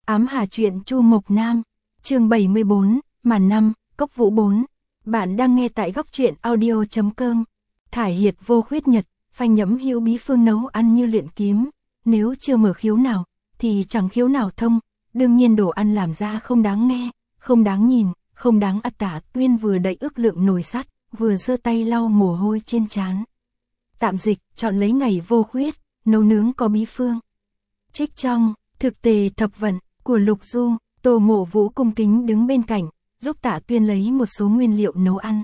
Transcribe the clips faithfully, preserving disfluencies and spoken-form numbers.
Ám Hà truyện Chu Mộc Nam, chương bảy mươi bốn, màn năm, Cốc Vũ bốn. Bạn đang nghe tại góc truyện audio chấm com. Thải hiệt vô khuyết nhật, phanh nhẫm hữu bí phương nấu ăn như luyện kiếm. Nếu chưa mở khiếu nào, thì chẳng khiếu nào thông. Đương nhiên đồ ăn làm ra không đáng nghe, không đáng nhìn, không đáng ăn. Tả Tuyên vừa đậy ước lượng nồi sắt, vừa giơ tay lau mồ hôi trên trán. Tạm dịch, chọn lấy ngày vô khuyết, nấu nướng có bí phương. Trích trong Thực tề thập vận của Lục Du, Tô Mộ Vũ cung kính đứng bên cạnh, giúp Tả Tuyên lấy một số nguyên liệu nấu ăn.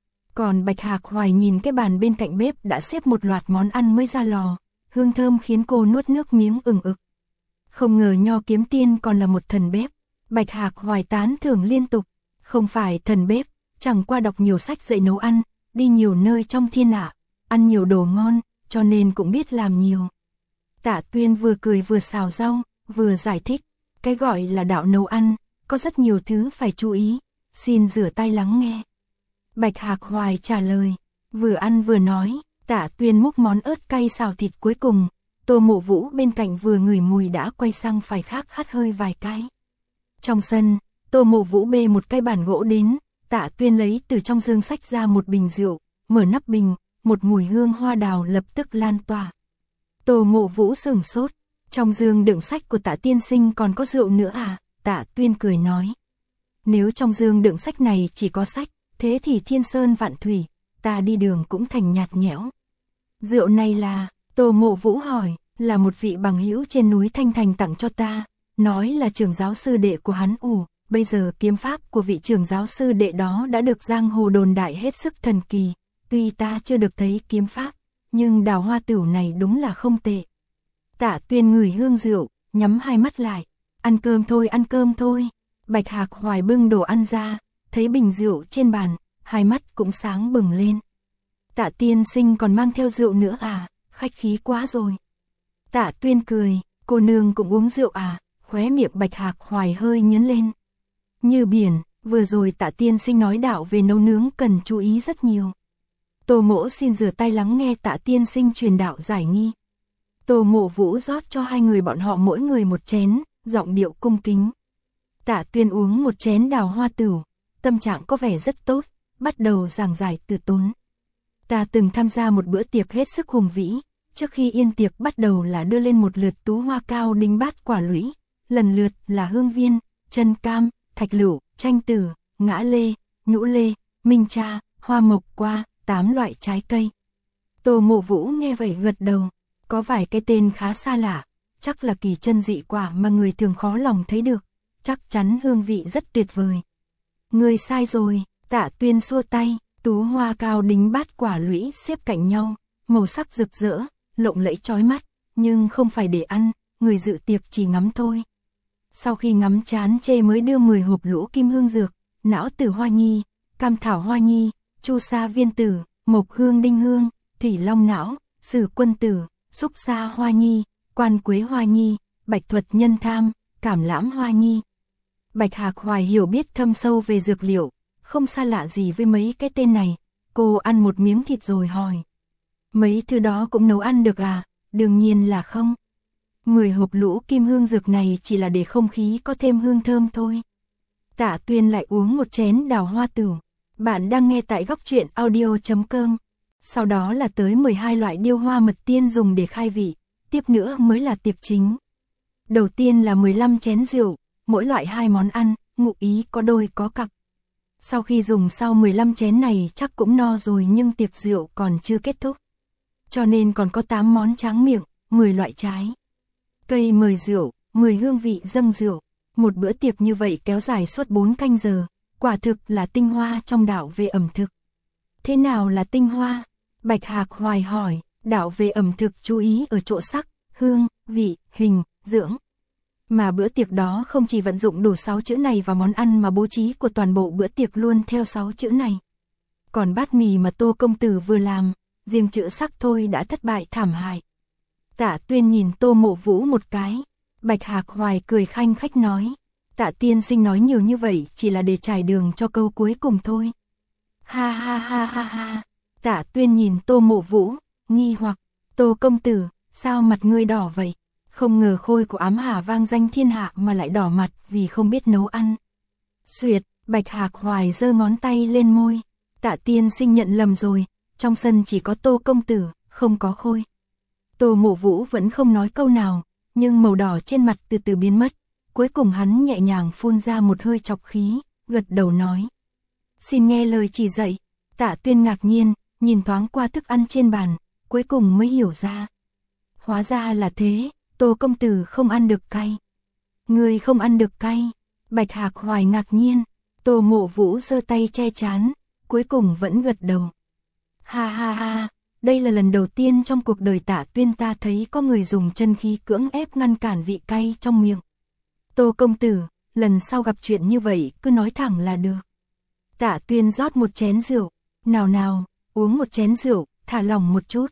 Còn Bạch Hạc Hoài nhìn cái bàn bên cạnh bếp đã xếp một loạt món ăn mới ra lò, hương thơm khiến cô nuốt nước miếng ừng ực. Không ngờ Nho Kiếm Tiên còn là một thần bếp. Bạch Hạc Hoài tán thưởng liên tục, không phải thần bếp, chẳng qua đọc nhiều sách dạy nấu ăn, đi nhiều nơi trong thiên hạ, ăn nhiều đồ ngon, cho nên cũng biết làm nhiều. Tả Tuyên vừa cười vừa xào rau, vừa giải thích, cái gọi là đạo nấu ăn, có rất nhiều thứ phải chú ý, xin rửa tay lắng nghe. Bạch Hạc Hoài trả lời, vừa ăn vừa nói. Tả Tuyên múc món ớt cay xào thịt cuối cùng, Tô Mộ Vũ bên cạnh vừa ngửi mùi đã quay sang phải khác hắt hơi vài cái. Trong sân, Tô Mộ Vũ bê một cái bàn gỗ đến, Tả Tuyên lấy từ trong dương sách ra một bình rượu, mở nắp bình, một mùi hương hoa đào lập tức lan tỏa. Tô Mộ Vũ sửng sốt, trong dương đựng sách của Tả tiên sinh còn có rượu nữa à? Tả Tuyên cười nói, nếu trong dương đựng sách này chỉ có sách, thế thì thiên sơn vạn thủy, ta đi đường cũng thành nhạt nhẽo. Rượu này là, Tô Mộ Vũ hỏi, là một vị bằng hữu trên núi Thanh Thành tặng cho ta, nói là trưởng giáo sư đệ của hắn ủ, bây giờ kiếm pháp của vị trưởng giáo sư đệ đó đã được giang hồ đồn đại hết sức thần kỳ, tuy ta chưa được thấy kiếm pháp, nhưng đào hoa tửu này đúng là không tệ. Tả Tuyên ngửi hương rượu, nhắm hai mắt lại, ăn cơm thôi ăn cơm thôi. Bạch Hạc Hoài bưng đồ ăn ra, thấy bình rượu trên bàn, hai mắt cũng sáng bừng lên. Tả tiên sinh còn mang theo rượu nữa à, khách khí quá rồi. Tả Tuyên cười, cô nương cũng uống rượu à, khóe miệng Bạch Hạc Hoài hơi nhướng lên. Như biển, vừa rồi Tả tiên sinh nói đạo về nấu nướng cần chú ý rất nhiều. Tô Mỗ xin rửa tay lắng nghe Tả tiên sinh truyền đạo giải nghi. Tô Mộ Vũ rót cho hai người bọn họ mỗi người một chén, giọng điệu cung kính. Tả Tuyên uống một chén đào hoa tửu, tâm trạng có vẻ rất tốt, bắt đầu giảng giải từ tốn. Ta từng tham gia một bữa tiệc hết sức hùng vĩ, trước khi yên tiệc bắt đầu là đưa lên một lượt tú hoa cao đính bát quả lũy, lần lượt là hương viên, chân cam, thạch lựu, chanh tử, ngã lê, nhũ lê, minh cha, hoa mộc qua, tám loại trái cây. Tô Mộ Vũ nghe vậy gật đầu, có vài cái tên khá xa lạ, chắc là kỳ chân dị quả mà người thường khó lòng thấy được, chắc chắn hương vị rất tuyệt vời. Người sai rồi, Tả Tuyên xua tay, tú hoa cao đính bát quả lũy xếp cạnh nhau, màu sắc rực rỡ, lộng lẫy chói mắt, nhưng không phải để ăn, người dự tiệc chỉ ngắm thôi. Sau khi ngắm chán chê mới đưa mười hộp lũ kim hương dược, não tử hoa nhi, cam thảo hoa nhi, chu sa viên tử, mộc hương đinh hương, thủy long não, sử quân tử, xúc sa hoa nhi, quan quế hoa nhi, bạch thuật nhân tham, cảm lãm hoa nhi. Bạch Hạc Hoài hiểu biết thâm sâu về dược liệu, không xa lạ gì với mấy cái tên này. Cô ăn một miếng thịt rồi hỏi, mấy thứ đó cũng nấu ăn được à? Đương nhiên là không. Mười hộp lũ kim hương dược này chỉ là để không khí có thêm hương thơm thôi. Tả Tuyên lại uống một chén đào hoa tửu. Bạn đang nghe tại góc truyện audio chấm com. Sau đó là tới mười hai loại điêu hoa mật tiên dùng để khai vị, tiếp nữa mới là tiệc chính. Đầu tiên là mười lăm chén rượu, mỗi loại hai món ăn, ngụ ý có đôi có cặp. Sau khi dùng sau mười lăm chén này chắc cũng no rồi, nhưng tiệc rượu còn chưa kết thúc. Cho nên còn có tám món tráng miệng, mười loại trái cây mời rượu, mười hương vị dâng rượu. Một bữa tiệc như vậy kéo dài suốt bốn canh giờ, quả thực là tinh hoa trong đạo về ẩm thực. Thế nào là tinh hoa? Bạch Hạc Hoài hỏi. Đạo về ẩm thực chú ý ở chỗ sắc, hương, vị, hình, dưỡng. Mà bữa tiệc đó không chỉ vận dụng đủ sáu chữ này vào món ăn mà bố trí của toàn bộ bữa tiệc luôn theo sáu chữ này. Còn bát mì mà Tô công tử vừa làm, riêng chữ sắc thôi đã thất bại thảm hại. Tả Tuyên nhìn Tô Mộ Vũ một cái, Bạch Hạc Hoài cười khanh khách nói, Tả tiên sinh nói nhiều như vậy chỉ là để trải đường cho câu cuối cùng thôi. Ha ha ha ha ha. Tả Tuyên nhìn Tô Mộ Vũ, nghi hoặc, Tô công tử, sao mặt ngươi đỏ vậy? Không ngờ khôi của Ám Hà vang danh thiên hạ mà lại đỏ mặt vì không biết nấu ăn. Xuyệt, Bạch Hạc Hoài giơ ngón tay lên môi. Tạ tiên sinh nhận lầm rồi, trong sân chỉ có Tô công tử, không có khôi. Tô Mộ Vũ vẫn không nói câu nào, nhưng màu đỏ trên mặt từ từ biến mất. Cuối cùng hắn nhẹ nhàng phun ra một hơi chọc khí, gật đầu nói. Xin nghe lời chỉ dạy. Tạ Tuyên ngạc nhiên, nhìn thoáng qua thức ăn trên bàn, cuối cùng mới hiểu ra. Hóa ra là thế, Tô công tử không ăn được cay. Người không ăn được cay. Bạch Hạc Hoài ngạc nhiên, Tô Mộ Vũ giơ tay che chán, cuối cùng vẫn gật đầu. Ha ha ha, đây là lần đầu tiên trong cuộc đời Tạ Tuyên ta thấy có người dùng chân khí cưỡng ép ngăn cản vị cay trong miệng. Tô công tử, lần sau gặp chuyện như vậy cứ nói thẳng là được. Tạ Tuyên rót một chén rượu, nào nào, uống một chén rượu, thả lỏng một chút.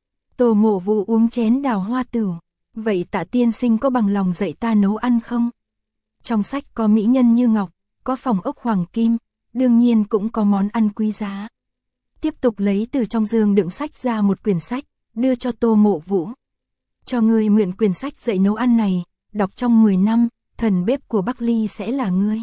Tô Mộ Vũ uống chén đào hoa tửu, vậy Tạ tiên sinh có bằng lòng dạy ta nấu ăn không? Trong sách có mỹ nhân như ngọc, có phòng ốc hoàng kim, đương nhiên cũng có món ăn quý giá. Tiếp tục lấy từ trong giường đựng sách ra một quyển sách, đưa cho Tô Mộ Vũ. Cho ngươi mượn quyển sách dạy nấu ăn này, đọc trong mười năm, thần bếp của Bắc Ly sẽ là ngươi.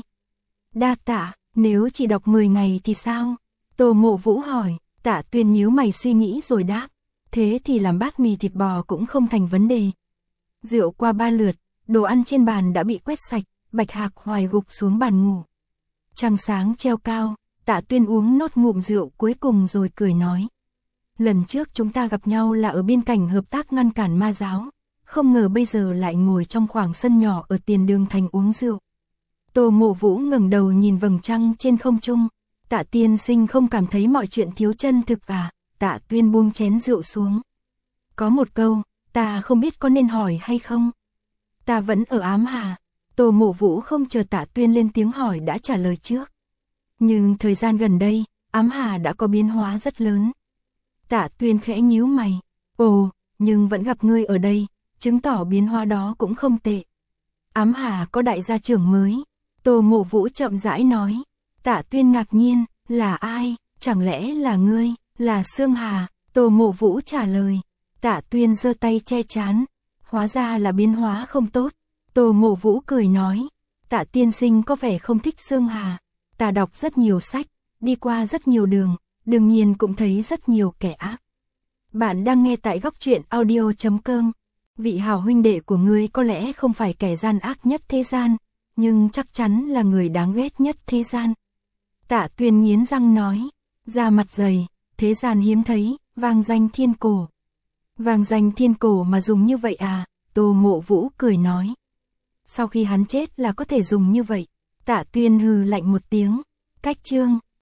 Đa tạ, nếu chỉ đọc mười ngày thì sao? Tô Mộ Vũ hỏi. Tạ Tuyên nhíu mày suy nghĩ rồi đáp. Thế thì làm bát mì thịt bò cũng không thành vấn đề. Rượu qua ba lượt, đồ ăn trên bàn đã bị quét sạch, Bạch Hạc Hoài gục xuống bàn ngủ. Trăng sáng treo cao, Tạ Tuyên uống nốt ngụm rượu cuối cùng rồi cười nói. Lần trước chúng ta gặp nhau là ở biên cảnh hợp tác ngăn cản ma giáo, không ngờ bây giờ lại ngồi trong khoảng sân nhỏ ở tiền đường thành uống rượu. Tô Mộ Vũ ngẩng đầu nhìn vầng trăng trên không trung. Tạ tiên sinh không cảm thấy mọi chuyện thiếu chân thực à? Tạ Tuyên buông chén rượu xuống. Có một câu, ta không biết có nên hỏi hay không. Ta vẫn ở Ám Hà. Tô Mộ Vũ không chờ Tạ Tuyên lên tiếng hỏi đã trả lời trước. Nhưng thời gian gần đây, Ám Hà đã có biến hóa rất lớn. Tạ Tuyên khẽ nhíu mày. Ồ, nhưng vẫn gặp ngươi ở đây, chứng tỏ biến hóa đó cũng không tệ. Ám Hà có đại gia trưởng mới. Tô Mộ Vũ chậm rãi nói. Tạ Tuyên ngạc nhiên, là ai? Chẳng lẽ là ngươi? Là Sương Hà? Tô Mộ Vũ trả lời. Tạ Tuyên giơ tay che chán. Hóa ra là biến hóa không tốt. Tô Mộ Vũ cười nói. Tạ tiên sinh có vẻ không thích Sương Hà. Ta đọc rất nhiều sách, đi qua rất nhiều đường, đương nhiên cũng thấy rất nhiều kẻ ác. Bạn đang nghe tại góc truyện audio chấm com. Vị hảo huynh đệ của ngươi có lẽ không phải kẻ gian ác nhất thế gian, nhưng chắc chắn là người đáng ghét nhất thế gian. Tạ Tuyên nghiến răng nói, da mặt dày, thế gian hiếm thấy, vang danh thiên cổ. Vang danh thiên cổ mà dùng như vậy à? Tô Mộ Vũ cười nói. Sau khi hắn chết là có thể dùng như vậy. Tạ Tuyên hừ lạnh một tiếng. Cách chương.